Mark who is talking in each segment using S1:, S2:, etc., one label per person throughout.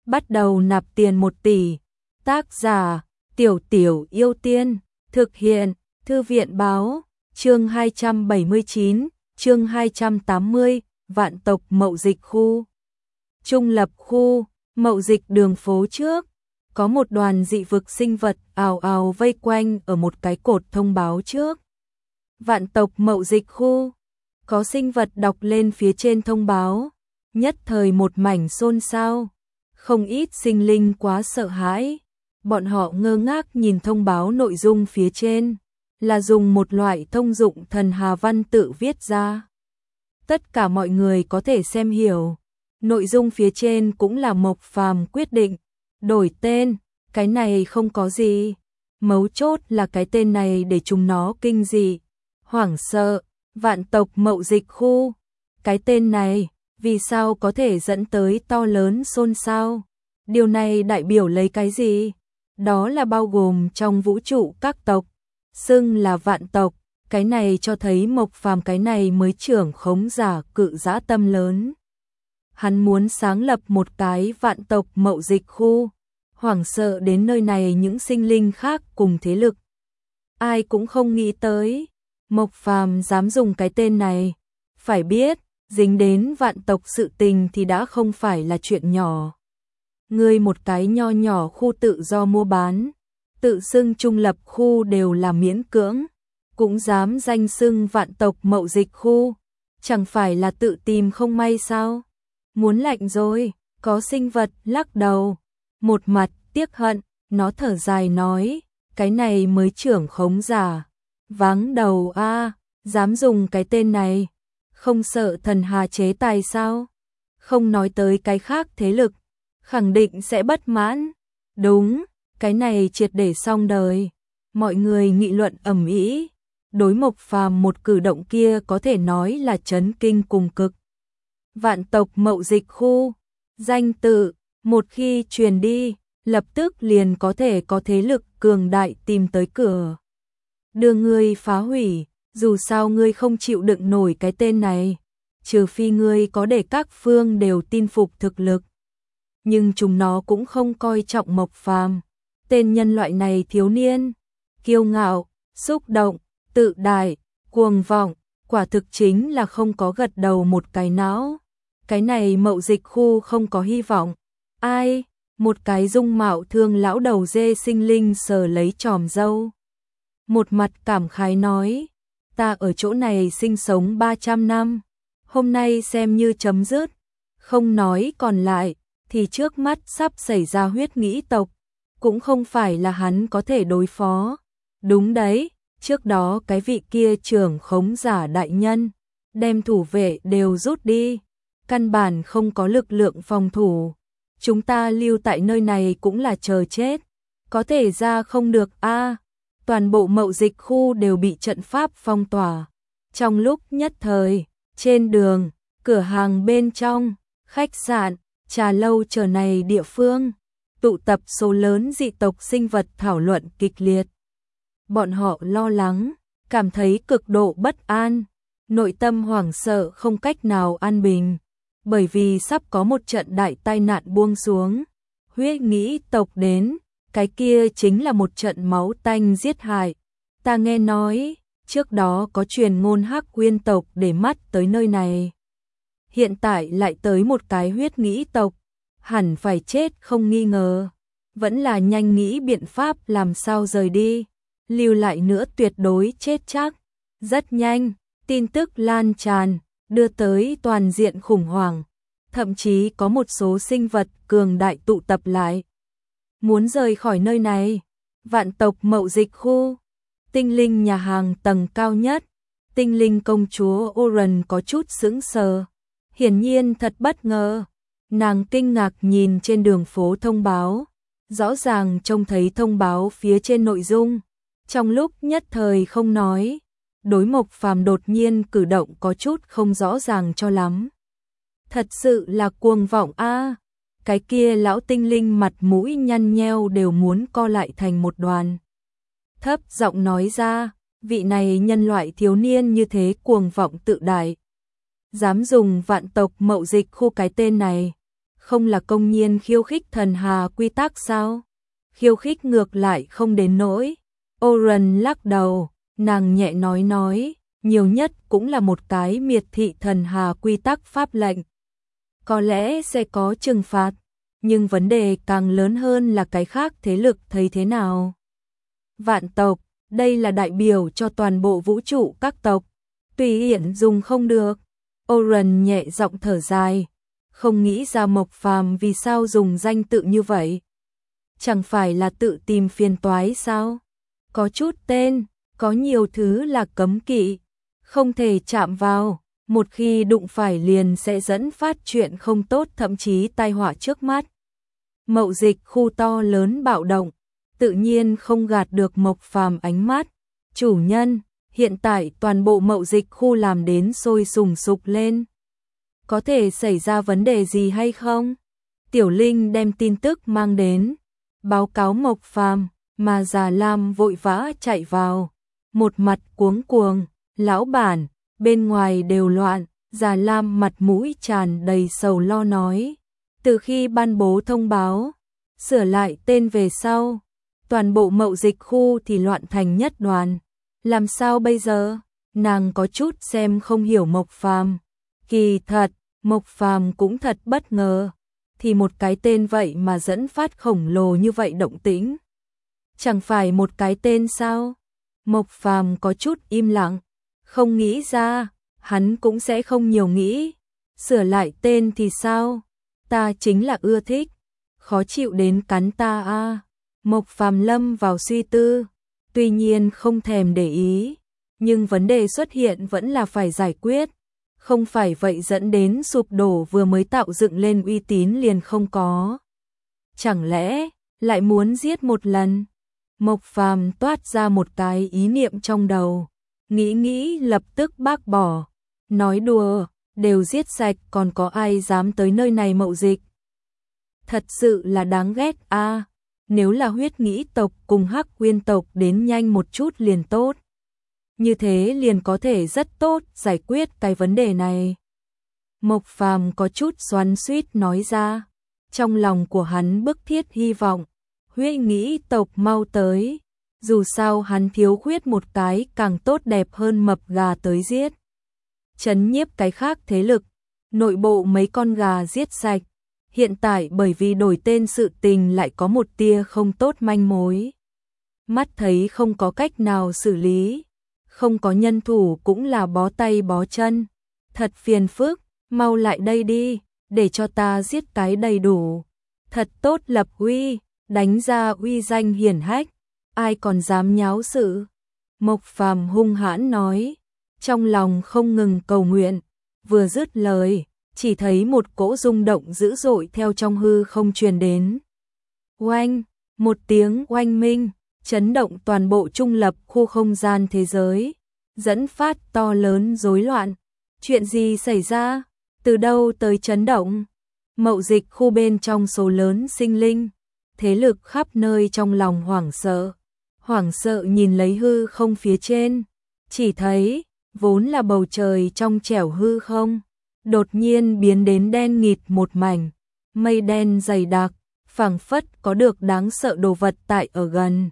S1: bắt đầu nạp tiền 1 tỷ. Tác giả, Tiểu Tiểu Yêu Tiên, thực hiện, Thư viện báo, chương 279, chương 280, Vạn Tộc Mậu Dịch Khu. Trung lập khu, Mậu Dịch đường phố trước, có một đoàn dị vực sinh vật ào ào vây quanh ở một cái cột thông báo trước. Vạn Tộc Mậu Dịch Khu, có sinh vật đọc lên phía trên thông báo, nhất thời một mảnh xôn xao, không ít sinh linh quá sợ hãi, bọn họ ngơ ngác nhìn thông báo nội dung phía trên, là dùng một loại thông dụng thần hà văn tự viết ra. Tất cả mọi người có thể xem hiểu, nội dung phía trên cũng là Mộc Phàm quyết định, đổi tên, cái này không có gì, mấu chốt là cái tên này để chúng nó kinh dị, hoảng sợ. Vạn Tộc Mậu Dịch Khu, cái tên này, vì sao có thể dẫn tới to lớn xôn xao? Điều này đại biểu lấy cái gì? Đó là bao gồm trong vũ trụ các tộc, xưng là vạn tộc, cái này cho thấy Mộc Phàm cái này mới trưởng khống giả cự dã tâm lớn. Hắn muốn sáng lập một cái Vạn Tộc Mậu Dịch Khu, hoảng sợ đến nơi này những sinh linh khác cùng thế lực. Ai cũng không nghĩ tới Mộc Phàm dám dùng cái tên này, phải biết, dính đến vạn tộc sự tình thì đã không phải là chuyện nhỏ. Ngươi một cái nho nhỏ khu tự do mua bán, tự xưng trung lập khu đều là miễn cưỡng, cũng dám danh xưng Vạn Tộc Mậu Dịch Khu, chẳng phải là tự tìm không may sao? Muốn lạnh rồi, có sinh vật lắc đầu, một mặt tiếc hận, nó thở dài nói, cái này mới trưởng khống giả. Váng đầu a, dám dùng cái tên này, không sợ thần hà chế tài sao? Không nói tới cái khác thế lực, khẳng định sẽ bất mãn. Đúng, cái này triệt để xong đời. Mọi người nghị luận ầm ĩ, đối Mộc Phàm một cử động kia có thể nói là chấn kinh cùng cực. Vạn Tộc Mậu Dịch Khu, danh tự, một khi truyền đi, lập tức liền có thể có thế lực cường đại tìm tới cửa. Đưa ngươi phá hủy, dù sao ngươi không chịu đựng nổi cái tên này, trừ phi ngươi có để các phương đều tin phục thực lực. Nhưng chúng nó cũng không coi trọng Mộc Phàm, tên nhân loại này thiếu niên, kiêu ngạo, xúc động, tự đại, cuồng vọng, quả thực chính là không có gật đầu một cái não. Cái này Mậu Dịch Khu không có hy vọng. Ai? Một cái dung mạo thương lão đầu dê sinh linh sờ lấy chòm râu. Một mặt cảm khái nói, ta ở chỗ này sinh sống 300 năm, hôm nay xem như chấm dứt, không nói còn lại, thì trước mắt sắp xảy ra huyết nghĩ tộc, cũng không phải là hắn có thể đối phó. Đúng đấy, trước đó cái vị kia trưởng khống giả đại nhân, đem thủ vệ đều rút đi, căn bản không có lực lượng phòng thủ, chúng ta lưu tại nơi này cũng là chờ chết, có thể ra không được a. Toàn bộ Mậu Dịch Khu đều bị trận pháp phong tỏa. Trong lúc nhất thời, trên đường, cửa hàng bên trong, khách sạn, trà lâu chờ này địa phương, tụ tập số lớn dị tộc sinh vật thảo luận kịch liệt. Bọn họ lo lắng, cảm thấy cực độ bất an, nội tâm hoảng sợ không cách nào an bình, bởi vì sắp có một trận đại tai nạn buông xuống. Huyết nghĩ tộc đến. Cái kia chính là một trận máu tanh giết hại. Ta nghe nói, trước đó có truyền ngôn Hắc Uyên tộc để mắt tới nơi này. Hiện tại lại tới một cái huyết nghĩ tộc, hẳn phải chết không nghi ngờ. Vẫn là nhanh nghĩ biện pháp làm sao rời đi, lưu lại nữa tuyệt đối chết chắc. Rất nhanh, tin tức lan tràn, đưa tới toàn diện khủng hoảng. Thậm chí có một số sinh vật cường đại tụ tập lại. Muốn rời khỏi nơi này. Vạn Tộc Mậu Dịch Khu, tinh linh nhà hàng tầng cao nhất, tinh linh công chúa Oren có chút sững sờ, hiển nhiên thật bất ngờ. Nàng kinh ngạc nhìn trên đường phố thông báo, rõ ràng trông thấy thông báo phía trên nội dung, trong lúc nhất thời không nói, đối Mộc Phàm đột nhiên cử động có chút không rõ ràng cho lắm. Thật sự là cuồng vọng a. Cái kia lão tinh linh mặt mũi nhăn nheo đều muốn co lại thành một đoàn. Thấp giọng nói ra, vị này nhân loại thiếu niên như thế cuồng vọng tự đại. Dám dùng Vạn Tộc Mậu Dịch Khu cái tên này, không là công nhiên khiêu khích thần hà quy tắc sao? Khiêu khích ngược lại không đến nỗi. Oren lắc đầu, nàng nhẹ nói, nhiều nhất cũng là một cái miệt thị thần hà quy tắc pháp lệnh. Có lẽ sẽ có trừng phạt, nhưng vấn đề càng lớn hơn là cái khác thế lực thấy thế nào. Vạn tộc, đây là đại biểu cho toàn bộ vũ trụ các tộc, tùy tiện dùng không được. Oren nhẹ giọng thở dài, không nghĩ ra Mộc Phàm vì sao dùng danh tự như vậy. Chẳng phải là tự tìm phiền toái sao? Có chút tên, có nhiều thứ là cấm kỵ, không thể chạm vào, một khi đụng phải liền sẽ dẫn phát chuyện không tốt, thậm chí tai họa trước mắt. Mậu dịch khu to lớn bạo động, tự nhiên không gạt được Mộc Phàm ánh mắt. Chủ nhân, hiện tại toàn bộ mậu dịch khu làm đến sôi sùng sục lên. Có thể xảy ra vấn đề gì hay không? Tiểu Linh đem tin tức mang đến, báo cáo Mộc Phàm, mà Già Lam vội vã chạy vào, một mặt cuống cuồng, lão bản, bên ngoài đều loạn. Già Lam mặt mũi tràn đầy sầu lo nói, từ khi ban bố thông báo, sửa lại tên về sau, toàn bộ mậu dịch khu thì loạn thành nhất đoàn. Làm sao bây giờ? Nàng có chút xem không hiểu Mộc Phàm. Kỳ thật, Mộc Phàm cũng thật bất ngờ, thì một cái tên vậy mà dẫn phát khổng lồ như vậy động tĩnh. Chẳng phải một cái tên sao? Mộc Phàm có chút im lặng, không nghĩ ra, hắn cũng sẽ không nhiều nghĩ. Sửa lại tên thì sao? Ta chính là ưa thích, khó chịu đến cắn ta a. Mộc Phàm lâm vào suy tư, tuy nhiên không thèm để ý, nhưng vấn đề xuất hiện vẫn là phải giải quyết, không phải vậy dẫn đến sụp đổ vừa mới tạo dựng lên uy tín liền không có. Chẳng lẽ lại muốn giết một lần? Mộc Phàm toát ra một cái ý niệm trong đầu, nghĩ lập tức bác bỏ, nói đùa, đều giết sạch còn có ai dám tới nơi này mậu dịch. Thật sự là đáng ghét a. Nếu là huyết nghĩ tộc cùng Hắc Uyên tộc đến nhanh một chút liền tốt. Như thế liền có thể rất tốt giải quyết cái vấn đề này. Mộc Phàm có chút xoắn xuýt nói ra, trong lòng của hắn bức thiết hy vọng huyết nghĩ tộc mau tới, dù sao hắn thiếu khuyết một cái càng tốt đẹp hơn mập gà tới giết. Chấn nhiếp cái khác thế lực, nội bộ mấy con gà giết sạch. Hiện tại bởi vì đổi tên sự tình lại có một tia không tốt manh mối. Mắt thấy không có cách nào xử lý, không có nhân thủ cũng là bó tay bó chân. Thật phiền phức, mau lại đây đi, để cho ta giết cái đầy đủ. Thật tốt lập uy, đánh ra uy danh hiển hách, ai còn dám nháo sự. Mộc Phàm hung hãn nói, trong lòng không ngừng cầu nguyện, vừa dứt lời, chỉ thấy một cỗ rung động dữ dội theo trong hư không truyền đến. Oanh, một tiếng oanh minh, chấn động toàn bộ trung lập khu không gian thế giới, dẫn phát to lớn rối loạn. Chuyện gì xảy ra? Từ đâu tới chấn động? Mậu dịch khu bên trong số lớn sinh linh, thế lực khắp nơi trong lòng hoảng sợ nhìn lấy hư không phía trên, chỉ thấy vốn là bầu trời trong trẻo hư không, đột nhiên biến đến đen nghịt một mảnh, mây đen dày đặc, phảng phất có được đáng sợ đồ vật tại ở gần.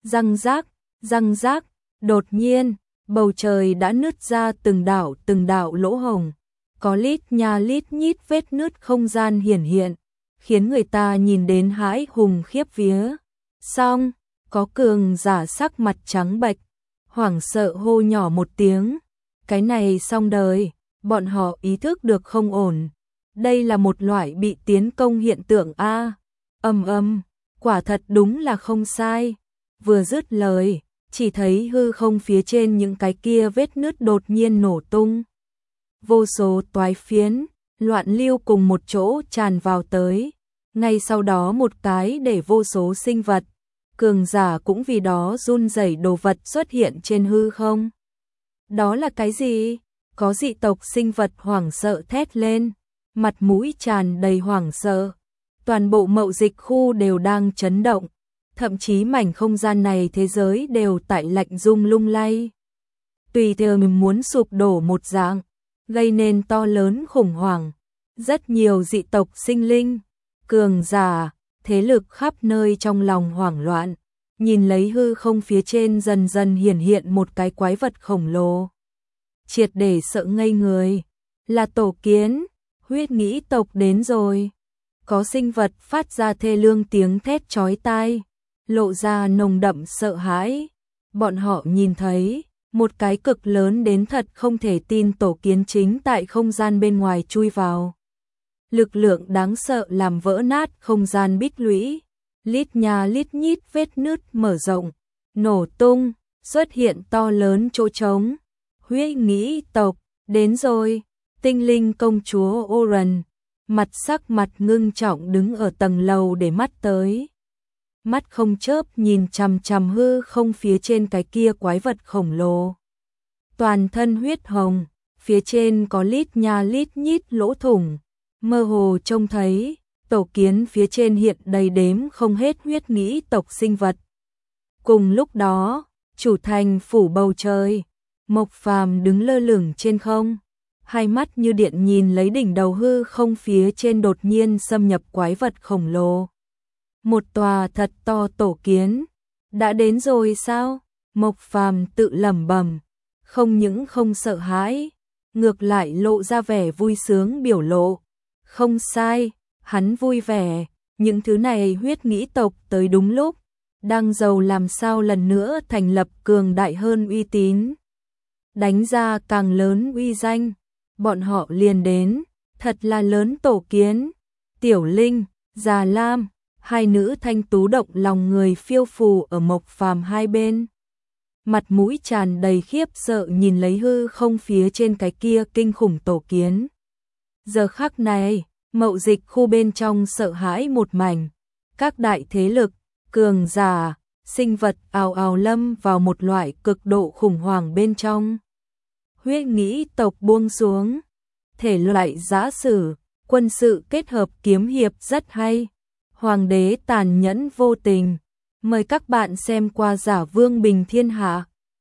S1: Răng rác, đột nhiên, bầu trời đã nứt ra từng đạo lỗ hổng, có lít nha lít nhít vết nứt không gian hiển hiện, khiến người ta nhìn đến hãi hùng khiếp vía. Xong, có cường giả sắc mặt trắng bệch, hoảng sợ hô nhỏ một tiếng, cái này xong đời. Bọn họ ý thức được không ổn, đây là một loại bị tiến công hiện tượng a. Quả thật đúng là không sai. Vừa dứt lời, chỉ thấy hư không phía trên những cái kia vết nứt đột nhiên nổ tung. Vô số toái phiến, loạn lưu cùng một chỗ tràn vào tới. Ngay sau đó một cái để vô số sinh vật, cường giả cũng vì đó run rẩy đồ vật xuất hiện trên hư không. Đó là cái gì? Có dị tộc sinh vật hoảng sợ thét lên, mặt mũi tràn đầy hoảng sợ. Toàn bộ mậu dịch khu đều đang chấn động, thậm chí mảnh không gian này thế giới đều tại lạnh rung lung lay. Tùy theo mình muốn sụp đổ một dạng, gây nên to lớn khủng hoảng. Rất nhiều dị tộc sinh linh, cường giả, thế lực khắp nơi trong lòng hoảng loạn, nhìn lấy hư không phía trên dần dần hiển hiện một cái quái vật khổng lồ. Triệt để sợ ngây người, là tổ kiến, huyết nghĩ tộc đến rồi. Có sinh vật phát ra thê lương tiếng thét chói tai, lộ ra nồng đậm sợ hãi. Bọn họ nhìn thấy một cái cực lớn đến thật không thể tin tổ kiến chính tại không gian bên ngoài chui vào. Lực lượng đáng sợ làm vỡ nát không gian bích lũy, lít nha lít nhít vết nứt mở rộng, nổ tung, xuất hiện to lớn chỗ trống. Huyết nghĩ tộc, đến rồi. Tinh linh công chúa Oren, mặt sắc mặt ngưng trọng đứng ở tầng lầu để mắt tới. Mắt không chớp nhìn chằm chằm hư không phía trên cái kia quái vật khổng lồ. Toàn thân huyết hồng, phía trên có lít nha lít nhít lỗ thủng, mơ hồ trông thấy, tổ kiến phía trên hiện đầy đếm không hết huyết nghĩ tộc sinh vật. Cùng lúc đó, chủ thành phủ bầu trời, Mộc Phàm đứng lơ lửng trên không, hai mắt như điện nhìn lấy đỉnh đầu hư không phía trên đột nhiên xâm nhập quái vật khổng lồ. Một tòa thật to tổ kiến, đã đến rồi sao? Mộc Phàm tự lẩm bẩm, không những không sợ hãi, ngược lại lộ ra vẻ vui sướng biểu lộ. Không sai, hắn vui vẻ, những thứ này huyết nghĩ tộc tới đúng lúc, đang giàu làm sao lần nữa thành lập cường đại hơn uy tín. Đánh ra càng lớn uy danh, bọn họ liền đến, thật là lớn tổ kiến. Tiểu Linh, Già Lam, hai nữ thanh tú động lòng người phiêu phù ở Mộc Phàm hai bên. Mặt mũi tràn đầy khiếp sợ nhìn lấy hư không phía trên cái kia kinh khủng tổ kiến. Giờ khắc này, mậu dịch khu bên trong sợ hãi một mảnh, các đại thế lực, cường giả, sinh vật ào ào lâm vào một loại cực độ khủng hoảng bên trong. Huyết nghĩ tộc buông xuống, thể loại giã sử, quân sự kết hợp kiếm hiệp rất hay. Hoàng đế tàn nhẫn vô tình, mời các bạn xem qua Giả Vương Bình Thiên Hạ.